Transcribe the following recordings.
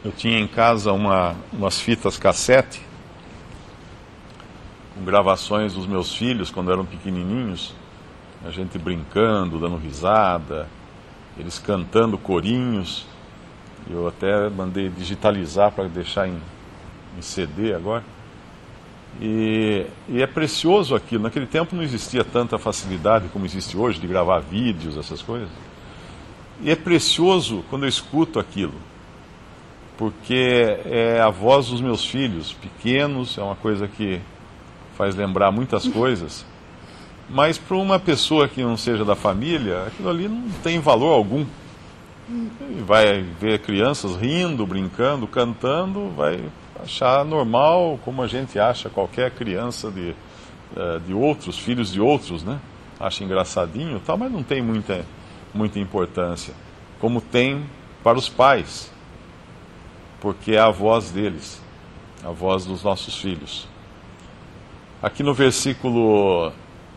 Eu tinha em casa umas fitas cassete com gravações dos meus filhos quando eram pequenininhos, a gente brincando, dando risada, eles cantando corinhos. Eu até mandei digitalizar para deixar em CD agora. E é precioso aquilo. Naquele tempo não existia tanta facilidade como existe hoje de gravar vídeos, essas coisas. E é precioso quando eu escuto aquilo, porque é a voz dos meus filhos pequenos, é uma coisa que faz lembrar muitas coisas, mas para uma pessoa que não seja da família, aquilo ali não tem valor algum. E vai ver crianças rindo, brincando, cantando, vai achar normal, como a gente acha qualquer criança de outros, filhos de outros, né? Acha engraçadinho e tal, mas não tem muita importância, como tem para os pais, porque é a voz deles, a voz dos nossos filhos. Aqui no versículo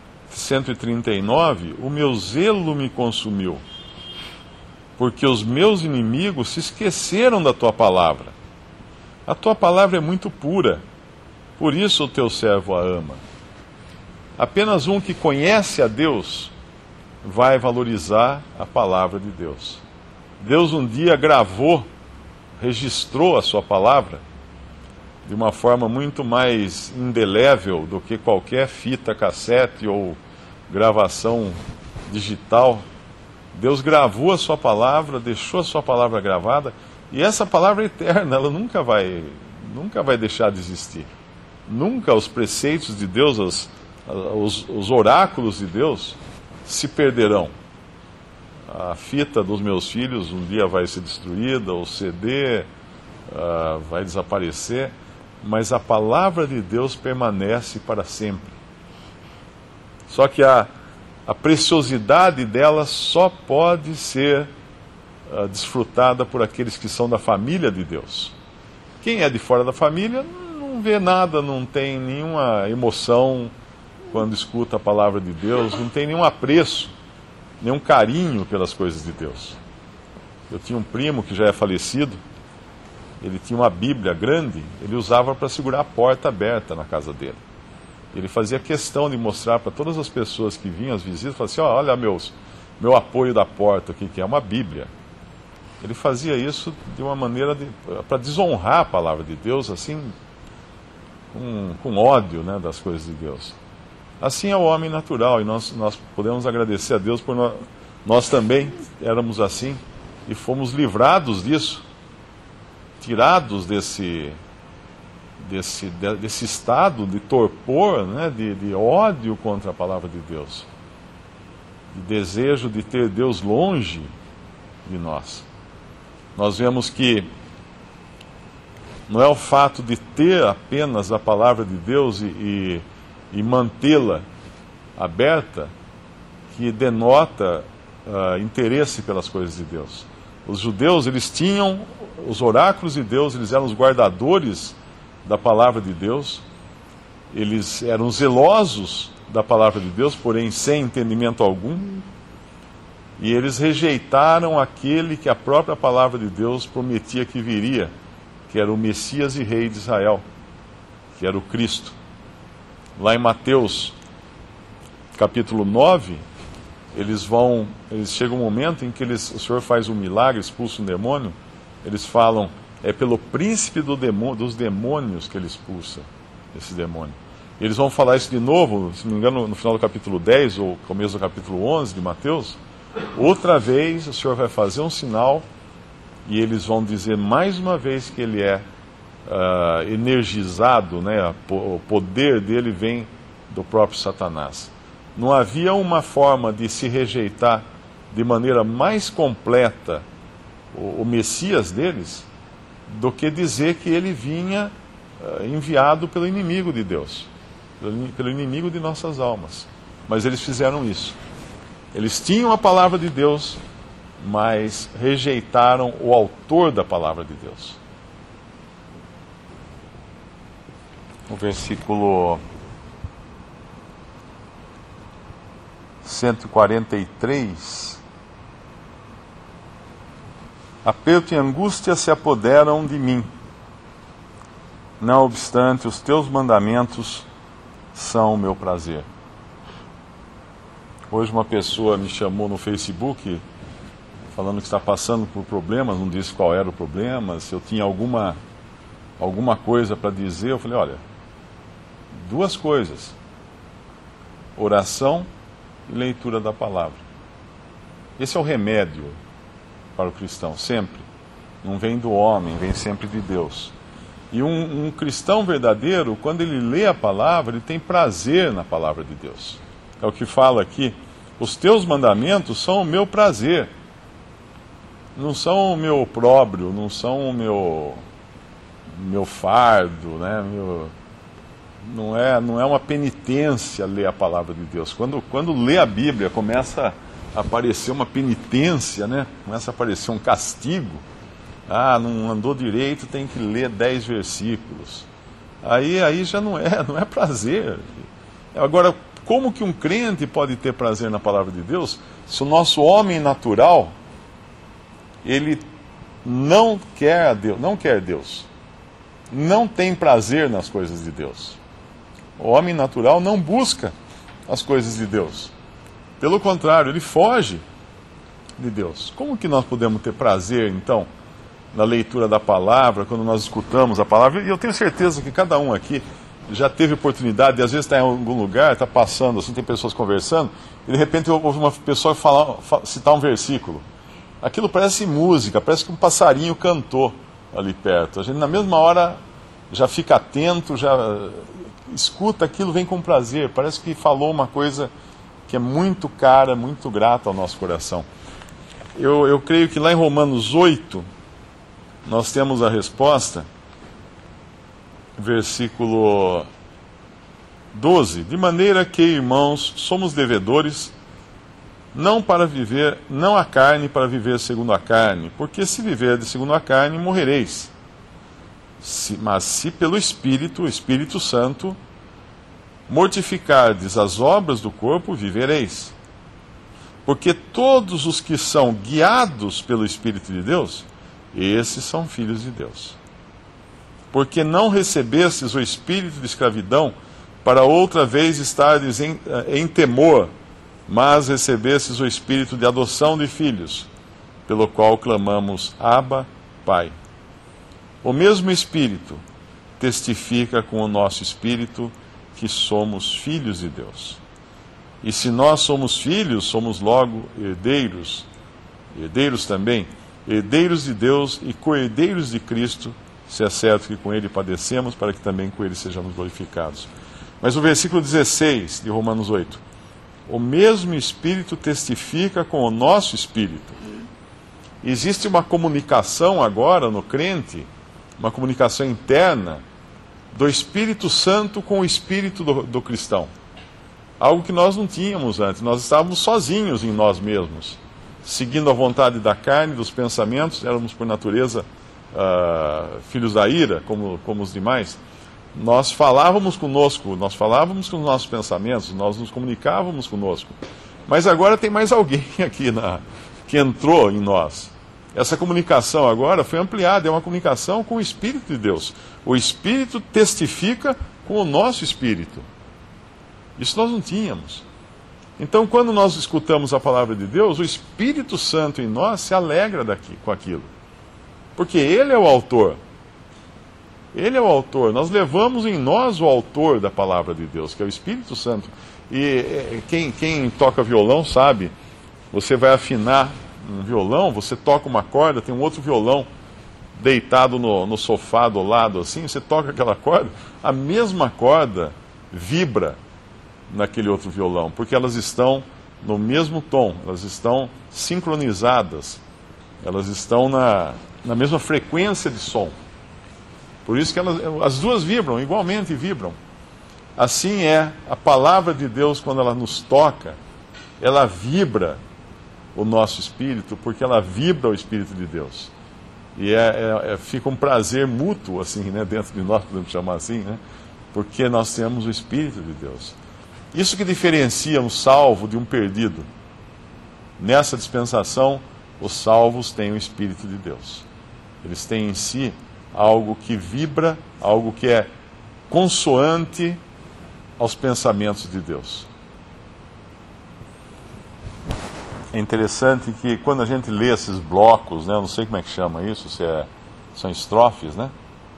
139, o meu zelo me consumiu, porque os meus inimigos se esqueceram da tua palavra. A tua palavra é muito pura, por isso o teu servo a ama. Apenas um que conhece a Deus vai valorizar a palavra de Deus. Deus um dia gravou, registrou a sua palavra de uma forma muito mais indelével do que qualquer fita cassete ou gravação digital. Deus gravou a sua palavra, deixou a sua palavra gravada, e essa palavra é eterna, ela nunca vai deixar de existir. Nunca os preceitos de Deus, os oráculos de Deus se perderão. A fita dos meus filhos um dia vai ser destruída, o CD vai desaparecer, mas a palavra de Deus permanece para sempre. Só que a preciosidade dela só pode ser desfrutada por aqueles que são da família de Deus. Quem é de fora da família não vê nada, não tem nenhuma emoção quando escuta a palavra de Deus, não tem nenhum apreço, nenhum carinho pelas coisas de Deus. Eu tinha um primo que já é falecido, ele tinha uma Bíblia grande, ele usava para segurar a porta aberta na casa dele. Ele fazia questão de mostrar para todas as pessoas que vinham, as visitas, falava assim: olha meu apoio da porta, o que é? Uma Bíblia. Ele fazia isso de uma maneira para desonrar a palavra de Deus, assim, com ódio, né, das coisas de Deus. Assim é o homem natural, e nós podemos agradecer a Deus por nós também éramos assim, e fomos livrados disso, tirados desse estado de torpor, né, de ódio contra a palavra de Deus, de desejo de ter Deus longe de nós. Nós vemos que não é o fato de ter apenas a palavra de Deus e mantê-la aberta que denota interesse pelas coisas de Deus. Os judeus, eles tinham os oráculos de Deus, eles eram os guardadores da palavra de Deus, eles eram zelosos da palavra de Deus, porém sem entendimento algum, e eles rejeitaram aquele que a própria palavra de Deus prometia que viria, que era o Messias e Rei de Israel, que era o Cristo. Lá em Mateus, capítulo 9, eles chegam um momento em que o Senhor faz um milagre, expulsa um demônio, eles falam, é pelo príncipe dos demônios que ele expulsa esse demônio. E eles vão falar isso de novo, se não me engano, no final do capítulo 10 ou começo do capítulo 11 de Mateus. Outra vez o Senhor vai fazer um sinal e eles vão dizer mais uma vez que ele é energizado, né? O poder dele vem do próprio Satanás. Não havia uma forma de se rejeitar de maneira mais completa o Messias deles do que dizer que ele vinha enviado pelo inimigo de Deus, pelo inimigo de nossas almas. Mas eles fizeram isso. Eles tinham a palavra de Deus, mas rejeitaram o autor da palavra de Deus. O versículo 143. Aperto e angústia se apoderam de mim. Não obstante, os teus mandamentos são o meu prazer. Hoje uma pessoa me chamou no Facebook falando que está passando por problemas, não disse qual era o problema, se eu tinha alguma coisa para dizer. Eu falei, olha, duas coisas: oração e leitura da palavra. Esse é o remédio para o cristão, sempre. Não vem do homem, vem sempre de Deus. E um cristão verdadeiro, quando ele lê a palavra, ele tem prazer na palavra de Deus. É o que fala aqui: os teus mandamentos são o meu prazer. Não são o meu opróbrio, não são o meu fardo, né? Não é uma penitência ler a palavra de Deus. Quando lê a Bíblia, começa a aparecer uma penitência, né? Começa a aparecer um castigo. Ah, não andou direito, tem que ler 10 versículos. Aí já não é prazer. Agora, como que um crente pode ter prazer na palavra de Deus se o nosso homem natural, ele não quer Deus, não tem prazer nas coisas de Deus? O homem natural não busca as coisas de Deus. Pelo contrário, ele foge de Deus. Como que nós podemos ter prazer, então, na leitura da palavra, quando nós escutamos a palavra? E eu tenho certeza que cada um aqui já teve oportunidade, de às vezes está em algum lugar, está passando, assim, tem pessoas conversando, e de repente ouve uma pessoa citar um versículo. Aquilo parece música, parece que um passarinho cantou ali perto. A gente na mesma hora já fica atento, já escuta aquilo, vem com prazer. Parece que falou uma coisa que é muito cara, muito grata ao nosso coração. Eu creio que lá em Romanos 8, nós temos a resposta, versículo 12. De maneira que, irmãos, somos devedores, não a carne para viver segundo a carne, porque se viverdes segundo a carne, morrereis. Mas se pelo Espírito, o Espírito Santo, mortificardes as obras do corpo, vivereis. Porque todos os que são guiados pelo Espírito de Deus, esses são filhos de Deus. Porque não recebestes o espírito de escravidão para outra vez estardes em temor, mas recebestes o espírito de adoção de filhos, pelo qual clamamos, Abba, Pai. O mesmo Espírito testifica com o nosso espírito que somos filhos de Deus. E se nós somos filhos, somos logo herdeiros também, herdeiros de Deus e co-herdeiros de Cristo, se é certo que com ele padecemos, para que também com ele sejamos glorificados. Mas o versículo 16 de Romanos 8. O mesmo Espírito testifica com o nosso espírito. Existe uma comunicação agora no crente, uma comunicação interna do Espírito Santo com o espírito do cristão. Algo que nós não tínhamos antes. Nós estávamos sozinhos em nós mesmos, seguindo a vontade da carne, dos pensamentos. Éramos por natureza filhos da ira, como os demais. Nós falávamos conosco, nós falávamos com os nossos pensamentos, nós nos comunicávamos conosco. Mas agora tem mais alguém aqui que entrou em nós. Essa comunicação agora foi ampliada, é uma comunicação com o Espírito de Deus. O Espírito testifica com o nosso espírito. Isso nós não tínhamos. Então, quando nós escutamos a palavra de Deus, o Espírito Santo em nós se alegra com aquilo. Porque Ele é o autor. Ele é o autor. Nós levamos em nós o autor da palavra de Deus, que é o Espírito Santo. E quem toca violão sabe, você vai afinar um violão, você toca uma corda, tem um outro violão deitado no sofá do lado, assim, você toca aquela corda, a mesma corda vibra naquele outro violão, porque elas estão no mesmo tom, elas estão sincronizadas, elas estão na mesma frequência de som. Por isso que as duas vibram, igualmente vibram. Assim é a palavra de Deus, quando ela nos toca, ela vibra o nosso espírito, porque ela vibra o Espírito de Deus. E fica um prazer mútuo, assim, né, dentro de nós, podemos chamar assim, né, porque nós temos o Espírito de Deus. Isso que diferencia um salvo de um perdido. Nessa dispensação, Os salvos têm o Espírito de Deus. Eles têm em si algo que vibra, algo que é consoante aos pensamentos de Deus. É interessante que quando a gente lê esses blocos, né, eu não sei como é que chama isso, são estrofes, né?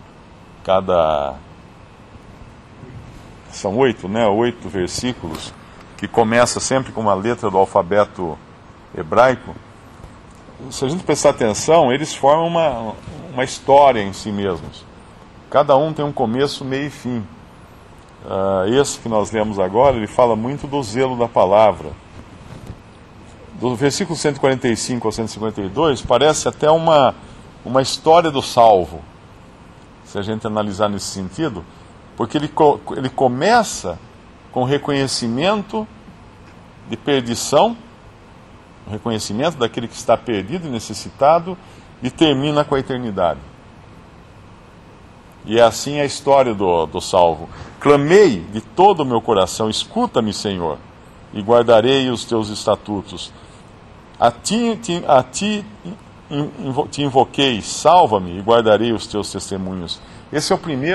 São 8, né? 8 versículos, que começa sempre com uma letra do alfabeto hebraico. Se a gente prestar atenção, eles formam uma história em si mesmos. Cada um tem um começo, meio e fim. Esse que nós lemos agora, ele fala muito do zelo da palavra. Do versículo 145 ao 152, parece até uma história do salvo, se a gente analisar nesse sentido, porque ele começa com reconhecimento de perdição, o reconhecimento daquele que está perdido e necessitado, e termina com a eternidade. E é assim a história do salvo. Clamei de todo o meu coração, escuta-me, Senhor, e guardarei os teus estatutos. A ti te invoquei, salva-me e guardarei os teus testemunhos. Esse é o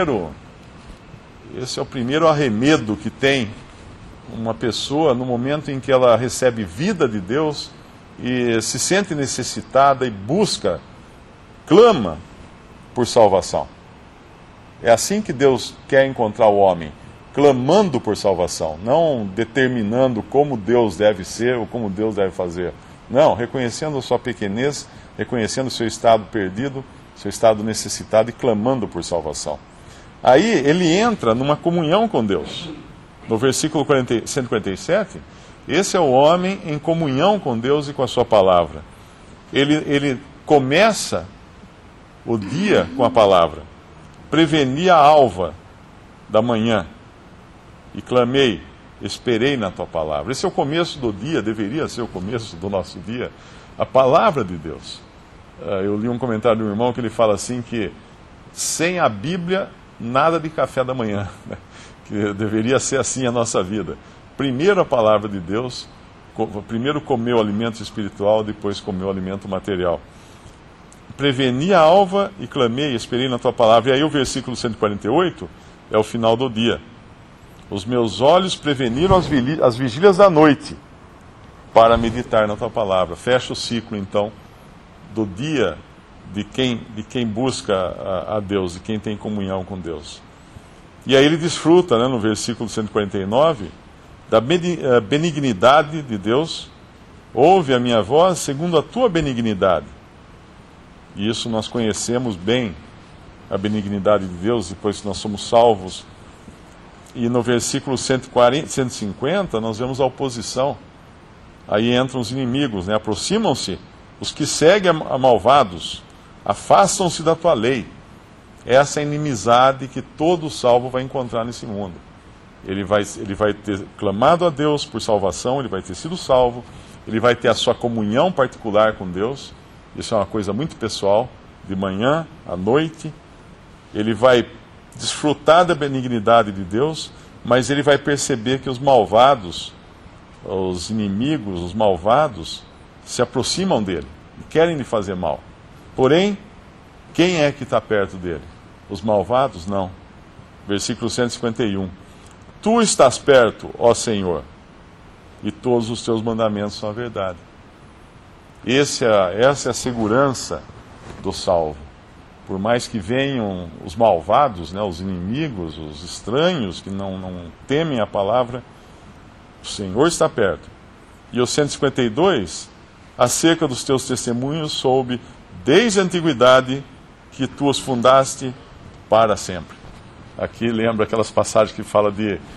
primeiro arremedo que tem uma pessoa no momento em que ela recebe vida de Deus e se sente necessitada e busca, clama por salvação. É assim que Deus quer encontrar o homem, clamando por salvação, não determinando como Deus deve ser ou como Deus deve fazer. Não, reconhecendo a sua pequenez, reconhecendo o seu estado perdido, seu estado necessitado e clamando por salvação. Aí ele entra numa comunhão com Deus. No versículo 147, esse é o homem em comunhão com Deus e com a sua palavra. Ele começa o dia com a palavra. Preveni a alva da manhã e clamei, esperei na tua palavra. Esse é o começo do dia, deveria ser o começo do nosso dia, a palavra de Deus. Eu li um comentário de um irmão que ele fala assim que sem a Bíblia, nada de café da manhã, né? Que deveria ser assim a nossa vida. Primeiro a palavra de Deus, primeiro comer o alimento espiritual, depois comer o alimento material. Preveni a alva e clamei, esperei na tua palavra. E aí o versículo 148 é o final do dia. Os meus olhos preveniram as vigílias da noite para meditar na tua palavra. Fecha o ciclo, então, do dia de quem busca a Deus, de quem tem comunhão com Deus. E aí ele desfruta, né, no versículo 149, da benignidade de Deus. Ouve a minha voz segundo a tua benignidade. E isso nós conhecemos bem, a benignidade de Deus, depois que nós somos salvos. E no versículo 150, nós vemos a oposição. Aí entram os inimigos, né? Aproximam-se os que seguem a malvados, afastam-se da tua lei. Essa é a inimizade que todo salvo vai encontrar nesse mundo. Ele vai ter clamado a Deus por salvação, ele vai ter sido salvo, ele vai ter a sua comunhão particular com Deus. Isso é uma coisa muito pessoal, de manhã à noite. Ele vai desfrutar da benignidade de Deus, mas ele vai perceber que os malvados, os inimigos, os malvados, se aproximam dele, querem lhe fazer mal. Porém, quem é que está perto dele? Os malvados? Não. Versículo 151. Tu estás perto, ó Senhor, e todos os teus mandamentos são a verdade. Essa é a segurança do salvo. Por mais que venham os malvados, né, os inimigos, os estranhos, que não temem a palavra, o Senhor está perto. E o 152, acerca dos teus testemunhos, soube desde a antiguidade que tu os fundaste para sempre. Aqui lembra aquelas passagens que fala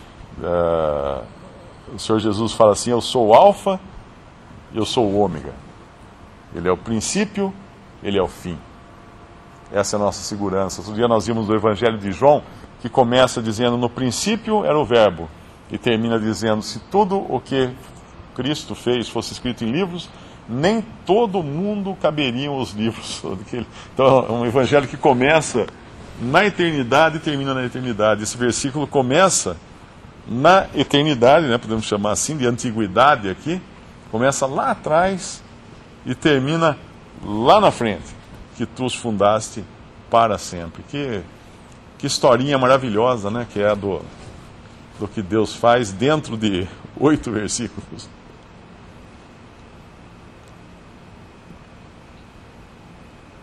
o Senhor Jesus fala assim, eu sou o alfa e eu sou o ômega. Ele é o princípio, ele é o fim. Essa é a nossa segurança. Outro dia nós vimos o Evangelho de João, que começa dizendo, no princípio era o verbo, e termina dizendo, se tudo o que Cristo fez fosse escrito em livros, nem todo mundo caberiam os livros. Então é um Evangelho que começa na eternidade e termina na eternidade. Esse versículo começa na eternidade, né, podemos chamar assim, de antiguidade aqui, começa lá atrás, e termina lá na frente, que tu os fundaste para sempre. Que historinha maravilhosa, né? Que é do que Deus faz dentro de 8 versículos.